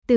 Từ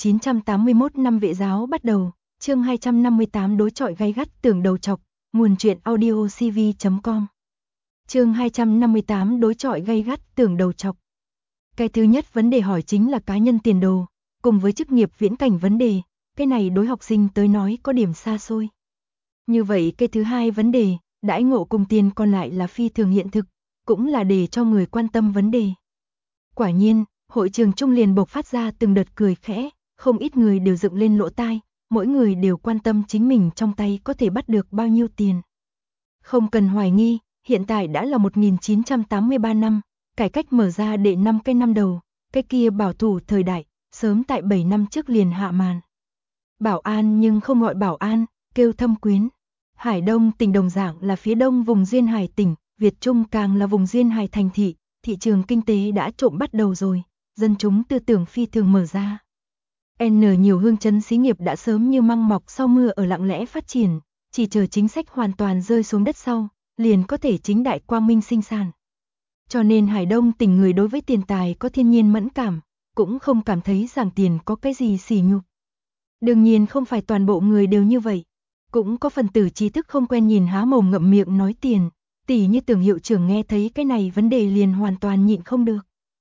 1981 năm Vệ giáo bắt đầu, chương 258 đối chọi gay gắt tưởng đầu chọc, nguồn truyện audio cv.com. Chương 258 đối chọi gay gắt tưởng đầu chọc. Cái thứ nhất vấn đề hỏi chính là cá nhân tiền đồ, cùng với chức nghiệp viễn cảnh vấn đề, cái này đối học sinh tới nói có điểm xa xôi. Như vậy cái thứ hai vấn đề, đãi ngộ cùng tiền còn lại là phi thường hiện thực, cũng là để cho người quan tâm vấn đề. Quả nhiên, hội trường trung liền bộc phát ra từng đợt cười khẽ, không ít người đều dựng lên lỗ tai, mỗi người đều quan tâm chính mình trong tay có thể bắt được bao nhiêu tiền. Không cần hoài nghi, hiện tại đã là 1983 năm, cải cách mở ra đệ 5 cái năm đầu, cái kia bảo thủ thời đại, sớm tại 7 năm trước liền hạ màn. Bảo An nhưng không gọi Bảo An, kêu Thâm Quyến. Hải Đông tỉnh đồng dạng là phía đông vùng duyên hải tỉnh, Việt Trung càng là vùng duyên hải thành thị, thị trường kinh tế đã trộm bắt đầu rồi, dân chúng tư tưởng phi thường mở ra. Nhiều hương chấn xí nghiệp đã sớm như măng mọc sau mưa ở lặng lẽ phát triển, chỉ chờ chính sách hoàn toàn rơi xuống đất sau, liền có thể chính đại quang minh sinh sản. Cho nên Hải Đông tỉnh người đối với tiền tài có thiên nhiên mẫn cảm, cũng không cảm thấy rằng tiền có cái gì sỉ nhục. Đương nhiên không phải toàn bộ người đều như vậy, cũng có phần tử trí thức không quen nhìn há mồm ngậm miệng nói tiền, tỉ như Tưởng hiệu trưởng nghe thấy cái này vấn đề liền hoàn toàn nhịn không được.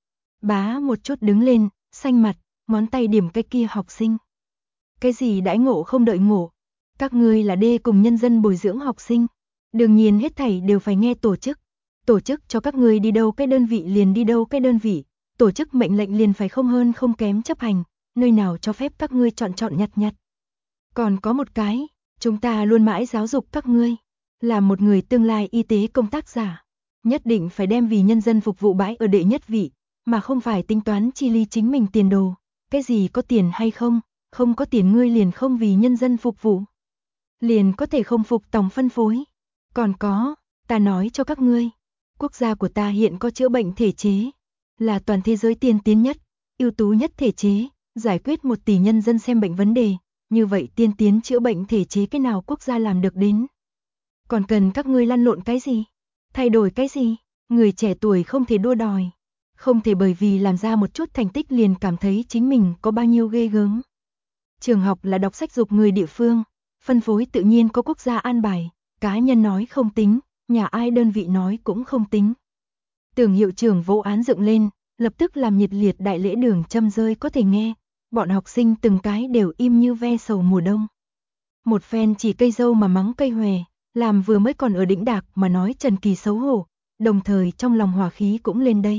Bá một chút đứng lên, xanh mặt, ngón tay điểm cái kia học sinh. Cái gì đãi ngộ không đợi ngộ, các ngươi là đê cùng nhân dân bồi dưỡng học sinh, đương nhiên hết thảy đều phải nghe tổ chức cho các ngươi đi đâu cái đơn vị liền đi đâu cái đơn vị, tổ chức mệnh lệnh liền phải không hơn không kém chấp hành, nơi nào cho phép các ngươi chọn nhặt. Còn có một cái, chúng ta luôn mãi giáo dục các ngươi, là một người tương lai y tế công tác giả, nhất định phải đem vì nhân dân phục vụ bãi ở đệ nhất vị, mà không phải tính toán chi ly chính mình tiền đồ, cái gì có tiền hay không có tiền ngươi liền không vì nhân dân phục vụ, liền có thể không phục tòng phân phối. Còn có, ta nói cho các ngươi, quốc gia của ta hiện có chữa bệnh thể chế, là toàn thế giới tiên tiến nhất, ưu tú nhất thể chế, giải quyết 1 tỷ nhân dân xem bệnh vấn đề, như vậy tiên tiến chữa bệnh thể chế cái nào quốc gia làm được đến. Còn cần các ngươi lăn lộn cái gì? Thay đổi cái gì? Người trẻ tuổi không thể đua đòi, không thể bởi vì làm ra một chút thành tích liền cảm thấy chính mình có bao nhiêu ghê gớm. Trường học là đọc sách dục người địa phương, phân phối tự nhiên có quốc gia an bài, cá nhân nói không tính, nhà ai đơn vị nói cũng không tính. Tưởng hiệu trưởng vỗ án dựng lên, lập tức làm nhiệt liệt đại lễ đường châm rơi có thể nghe, bọn học sinh từng cái đều im như ve sầu mùa đông. Một phen chỉ cây dâu mà mắng cây hòe, làm vừa mới còn ở đỉnh đạc mà nói Trần Kỳ xấu hổ, đồng thời trong lòng hỏa khí cũng lên đây.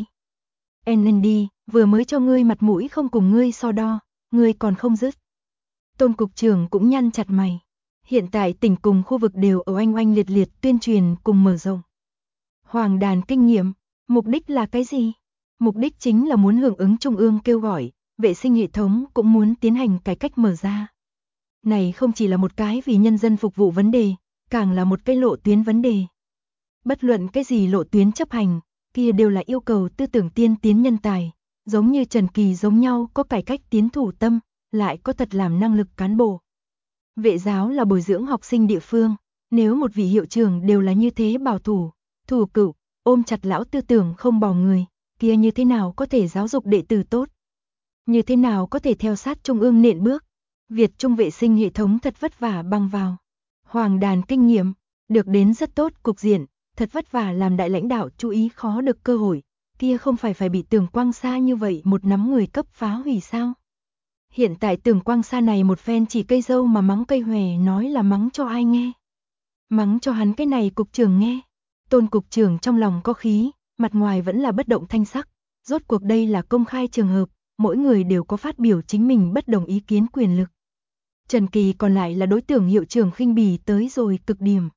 Đi, vừa mới cho ngươi mặt mũi không cùng ngươi so đo, ngươi còn không dứt. Tôn cục trưởng cũng nhăn chặt mày. Hiện tại tỉnh cùng khu vực đều ở oanh liệt liệt tuyên truyền cùng mở rộng. Hoàng đàn kinh nghiệm, mục đích là cái gì? Mục đích chính là muốn hưởng ứng trung ương kêu gọi, vệ sinh hệ thống cũng muốn tiến hành cải cách mở ra. Này không chỉ là một cái vì nhân dân phục vụ vấn đề, càng là một cái lộ tuyến vấn đề. Bất luận cái gì lộ tuyến chấp hành, kia đều là yêu cầu tư tưởng tiên tiến nhân tài, giống như Trần Kỳ giống nhau có cải cách tiến thủ tâm, lại có thật làm năng lực cán bộ. Vệ giáo là bồi dưỡng học sinh địa phương, nếu một vị hiệu trưởng đều là như thế bảo thủ, thủ cựu, ôm chặt lão tư tưởng không bỏ người, kia như thế nào có thể giáo dục đệ tử tốt? Như thế nào có thể theo sát trung ương nện bước? Việt Trung vệ sinh hệ thống thật vất vả băng vào. Hoàng đàn kinh nghiệm, được đến rất tốt cục diện, thật vất vả làm đại lãnh đạo chú ý khó được cơ hội, kia không phải bị Tưởng Quang Sa như vậy một nắm người cấp phá hủy sao? Hiện tại Tưởng Quang Sa này một phen chỉ cây dâu mà mắng cây hòe nói là mắng cho ai nghe? Mắng cho hắn cái này cục trưởng nghe. Tôn cục trưởng trong lòng có khí, mặt ngoài vẫn là bất động thanh sắc, rốt cuộc đây là công khai trường hợp, mỗi người đều có phát biểu chính mình bất đồng ý kiến quyền lực. Trần Kỳ còn lại là đối tượng hiệu trưởng khinh bỉ tới rồi cực điểm.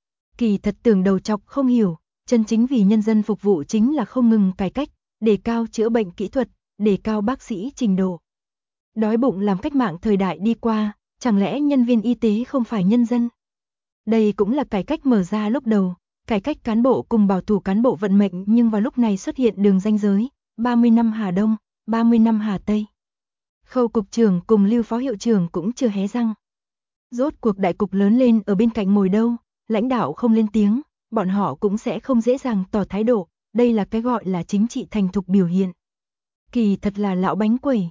Kỳ thật Tưởng đầu chọc không hiểu, chân chính vì nhân dân phục vụ chính là không ngừng cải cách, đề cao chữa bệnh kỹ thuật, đề cao bác sĩ trình độ. Đói bụng làm cách mạng thời đại đi qua, chẳng lẽ nhân viên y tế không phải nhân dân? Đây cũng là cải cách mở ra lúc đầu, cải cách cán bộ cùng bảo thủ cán bộ vận mệnh, nhưng vào lúc này xuất hiện đường ranh giới, 30 năm Hà Đông, 30 năm Hà Tây. Khâu cục trưởng cùng Lưu phó hiệu trưởng cũng chưa hé răng. Rốt cuộc đại cục lớn lên ở bên cạnh ngồi đâu, lãnh đạo không lên tiếng, bọn họ cũng sẽ không dễ dàng tỏ thái độ, đây là cái gọi là chính trị thành thục biểu hiện. Kỳ thật là lão bánh quẩy.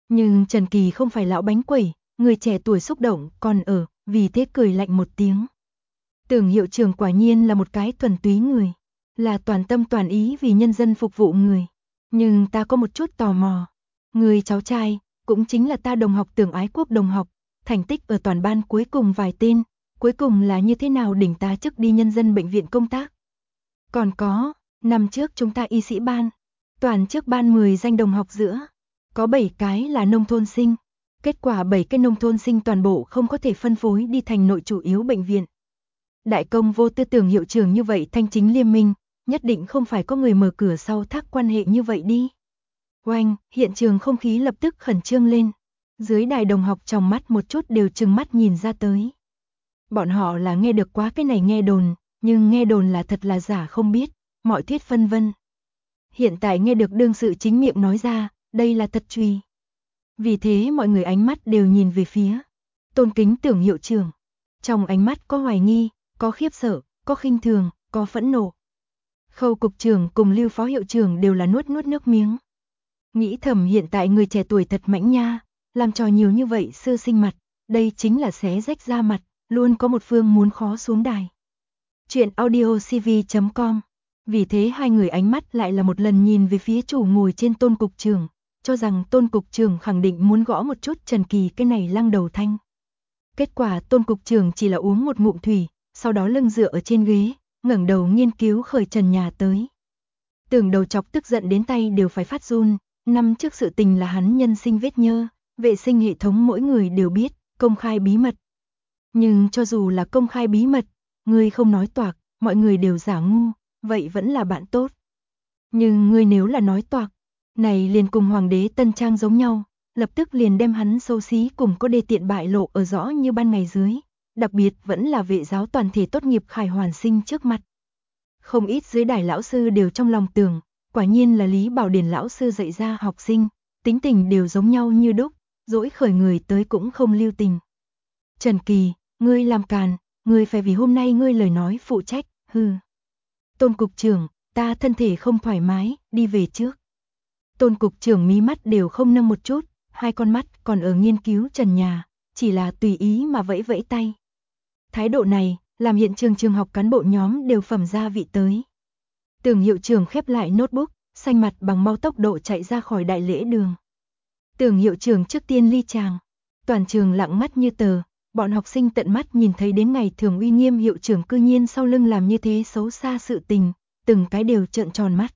Nhưng Trần Kỳ không phải lão bánh quẩy, người trẻ tuổi xúc động còn ở, vì thế cười lạnh một tiếng. Tưởng hiệu trưởng quả nhiên là một cái thuần túy người, là toàn tâm toàn ý vì nhân dân phục vụ người. Nhưng ta có một chút tò mò. Người cháu trai, cũng chính là ta đồng học Tưởng Ái Quốc đồng học, thành tích ở toàn ban cuối cùng vài tên, cuối cùng là như thế nào đỉnh tá chức đi nhân dân bệnh viện công tác. Còn có, năm trước chúng ta y sĩ ban, toàn trước ban 10 danh đồng học giữa, có 7 cái là nông thôn sinh. Kết quả 7 cái nông thôn sinh toàn bộ không có thể phân phối đi thành nội chủ yếu bệnh viện. Đại công vô tư tưởng hiệu trưởng như vậy thanh chính liêm minh, nhất định không phải có người mở cửa sau thác quan hệ như vậy đi. Oanh, hiện trường không khí lập tức khẩn trương lên. Dưới đài đồng học trong mắt một chút đều trừng mắt nhìn ra tới. Bọn họ là nghe được quá cái này nghe đồn, nhưng nghe đồn là thật là giả không biết, mọi thuyết phân vân. Hiện tại nghe được đương sự chính miệng nói ra, đây là thật truy. Vì thế mọi người ánh mắt đều nhìn về phía tôn kính tưởng hiệu trưởng. Trong ánh mắt có hoài nghi, có khiếp sợ, có khinh thường, có phẫn nộ. Khâu cục trưởng cùng Lưu phó hiệu trưởng đều là nuốt nước miếng. Nghĩ thầm hiện tại người trẻ tuổi thật mãnh nha, làm trò nhiều như vậy sơ sinh mặt, đây chính là xé rách da mặt, luôn có một phương muốn khó xuống đài. Chuyện audiocv.com. Vì thế hai người ánh mắt lại là một lần nhìn về phía chủ ngồi trên Tôn cục trưởng, cho rằng Tôn cục trưởng khẳng định muốn gõ một chút Trần Kỳ cái này lăng đầu thanh. Kết quả Tôn cục trưởng chỉ là uống một ngụm thủy, sau đó lưng dựa ở trên ghế, ngẩng đầu nghiên cứu khởi trần nhà tới. Tưởng đầu chọc tức giận đến tay đều phải phát run, năm trước sự tình là hắn nhân sinh vết nhơ, vệ sinh hệ thống mỗi người đều biết, công khai bí mật. Nhưng cho dù là công khai bí mật, người không nói toạc, mọi người đều giả ngu, vậy vẫn là bạn tốt. Nhưng người nếu là nói toạc, này liền cùng hoàng đế Tân Trang giống nhau, lập tức liền đem hắn xấu xí cùng có đê tiện bại lộ ở rõ như ban ngày dưới, đặc biệt vẫn là vệ giáo toàn thể tốt nghiệp khải hoàn sinh trước mặt. Không ít dưới đài lão sư đều trong lòng tưởng, quả nhiên là Lý Bảo Điển lão sư dạy ra học sinh, tính tình đều giống nhau như đúc, dỗi khởi người tới cũng không lưu tình. Trần Kỳ, ngươi làm càn, ngươi phải vì hôm nay ngươi lời nói phụ trách, hừ. Tôn cục trưởng, ta thân thể không thoải mái, đi về trước. Tôn cục trưởng mí mắt đều không nâng một chút, hai con mắt còn ở nghiên cứu trần nhà, chỉ là tùy ý mà vẫy vẫy tay. Thái độ này, làm hiện trường trường học cán bộ nhóm đều phẩm gia vị tới. Tưởng hiệu trưởng khép lại notebook, xanh mặt bằng mau tốc độ chạy ra khỏi đại lễ đường. Tưởng hiệu trưởng trước tiên ly tràng, toàn trường lặng mắt như tờ, bọn học sinh tận mắt nhìn thấy đến ngày thường uy nghiêm hiệu trưởng cư nhiên sau lưng làm như thế xấu xa sự tình, từng cái đều trợn tròn mắt.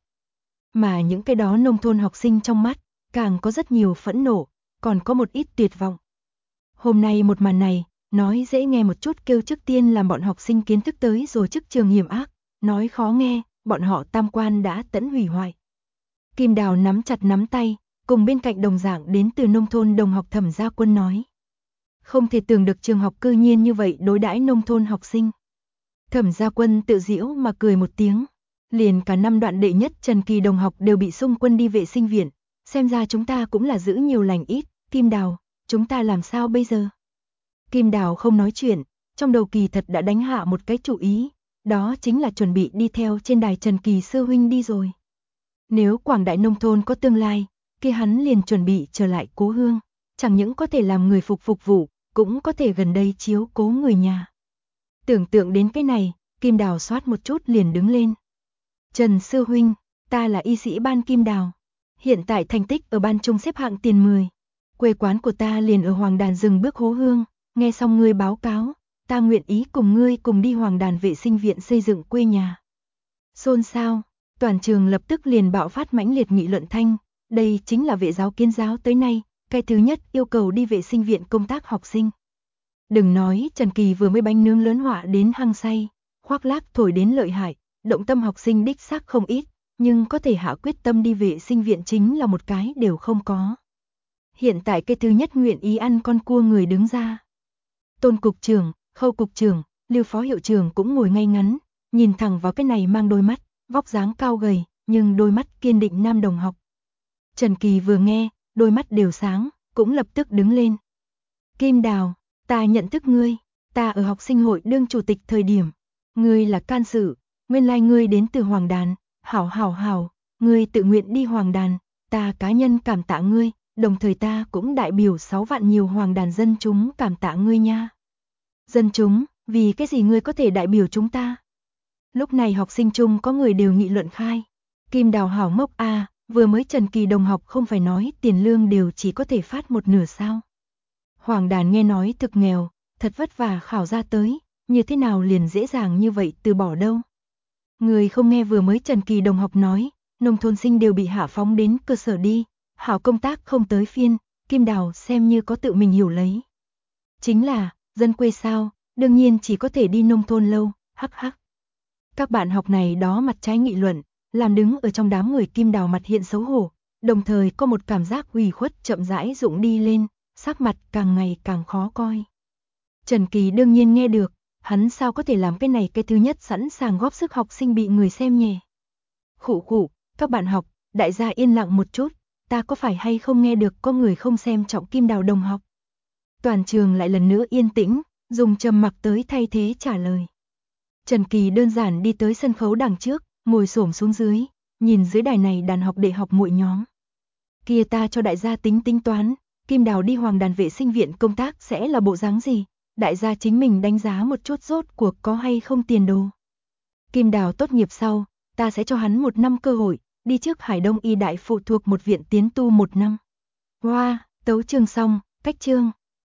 Mà những cái đó nông thôn học sinh trong mắt, càng có rất nhiều phẫn nộ, còn có một ít tuyệt vọng. Hôm nay một màn này, nói dễ nghe một chút kêu trước tiên làm bọn học sinh kiến thức tới rồi chức trường hiểm ác, nói khó nghe, bọn họ tam quan đã tẫn hủy hoại. Kim Đào nắm chặt nắm tay, cùng bên cạnh đồng dạng đến từ nông thôn đồng học Thẩm Gia Quân nói. Không thể tưởng được trường học cư nhiên như vậy đối đãi nông thôn học sinh. Thẩm Gia Quân tự giễu mà cười một tiếng. Liền cả năm đoạn đệ nhất Trần Kỳ đồng học đều bị xung quân đi vệ sinh viện, xem ra chúng ta cũng là giữ nhiều lành ít. Kim Đào, chúng ta làm sao bây giờ? Kim Đào không nói chuyện, trong đầu kỳ thật đã đánh hạ một cái chủ ý, đó chính là chuẩn bị đi theo trên đài Trần Kỳ sư huynh đi rồi. Nếu Quảng Đại nông thôn có tương lai, kia hắn liền chuẩn bị trở lại cố hương, chẳng những có thể làm người phục vụ, cũng có thể gần đây chiếu cố người nhà. Tưởng tượng đến cái này, Kim Đào xoát một chút liền đứng lên. Trần sư huynh, ta là y sĩ ban Kim Đào, hiện tại thành tích ở ban trung xếp hạng tiền 10. Quê quán của ta liền ở Hoàng Đàn rừng bước hố hương, nghe xong ngươi báo cáo, ta nguyện ý cùng ngươi cùng đi Hoàng Đàn vệ sinh viện xây dựng quê nhà. Xôn xao, toàn trường lập tức liền bạo phát mãnh liệt nghị luận thanh, đây chính là vệ giáo kiến giáo tới nay, cái thứ nhất yêu cầu đi vệ sinh viện công tác học sinh. Đừng nói Trần Kỳ vừa mới bánh nướng lớn họa đến hăng say, khoác lác thổi đến lợi hại, động tâm học sinh đích xác không ít, nhưng có thể hạ quyết tâm đi vệ sinh viện chính là một cái đều không có. Hiện tại cái thứ nhất nguyện ý ăn con cua người đứng ra. Tôn cục trưởng, Khâu cục trưởng, Lưu phó hiệu trưởng cũng ngồi ngay ngắn, nhìn thẳng vào cái này mang đôi mắt, vóc dáng cao gầy, nhưng đôi mắt kiên định nam đồng học. Trần Kỳ vừa nghe, đôi mắt đều sáng, cũng lập tức đứng lên. Kim Đào, ta nhận thức ngươi, ta ở học sinh hội đương chủ tịch thời điểm, ngươi là can sự, nguyên lai ngươi đến từ Hoàng Đàn, hảo, ngươi tự nguyện đi Hoàng Đàn, ta cá nhân cảm tạ ngươi, đồng thời ta cũng đại biểu 6 vạn nhiều hoàng đàn dân chúng cảm tạ ngươi nha. Dân chúng, vì cái gì ngươi có thể đại biểu chúng ta? Lúc này học sinh chung có người đều nghị luận khai. Kim Đào hảo ngốc a, vừa mới Trần Kỳ đồng học không phải nói tiền lương đều chỉ có thể phát một nửa sao? Hoàng đàn nghe nói thực nghèo, thật vất vả khảo ra tới, như thế nào liền dễ dàng như vậy từ bỏ đâu? Người không nghe vừa mới Trần Kỳ đồng học nói, nông thôn sinh đều bị hạ phóng đến cơ sở đi, hảo công tác không tới phiên, Kim Đào xem như có tự mình hiểu lấy. Chính là, dân quê sao, đương nhiên chỉ có thể đi nông thôn lâu, hắc hắc. Các bạn học này đó mặt trái nghị luận, làm đứng ở trong đám người Kim Đào mặt hiện xấu hổ, đồng thời có một cảm giác ủy khuất chậm rãi rụng đi lên, sắc mặt càng ngày càng khó coi. Trần Kỳ đương nhiên nghe được, hắn sao có thể làm cái này cái thứ nhất sẵn sàng góp sức học sinh bị người xem nhẹ. Khụ khụ, các bạn học, đại gia yên lặng một chút, ta có phải hay không nghe được có người không xem trọng Kim Đào đồng học? Toàn trường lại lần nữa yên tĩnh, dùng trầm mặc tới thay thế trả lời. Trần Kỳ đơn giản đi tới sân khấu đằng trước, ngồi xổm xuống dưới, nhìn dưới đài này đàn học đệ học muội nhóm. Kia ta cho đại gia tính toán, Kim Đào đi hoàng đàn vệ sinh viện công tác sẽ là bộ dáng gì? Đại gia chính mình đánh giá một chút rốt cuộc có hay không tiền đồ. Kim Đào tốt nghiệp sau, ta sẽ cho hắn 1 năm cơ hội, đi trước Hải Đông Y Đại phụ thuộc một viện tiến tu 1 năm. Wow, tấu chương xong, cách chương.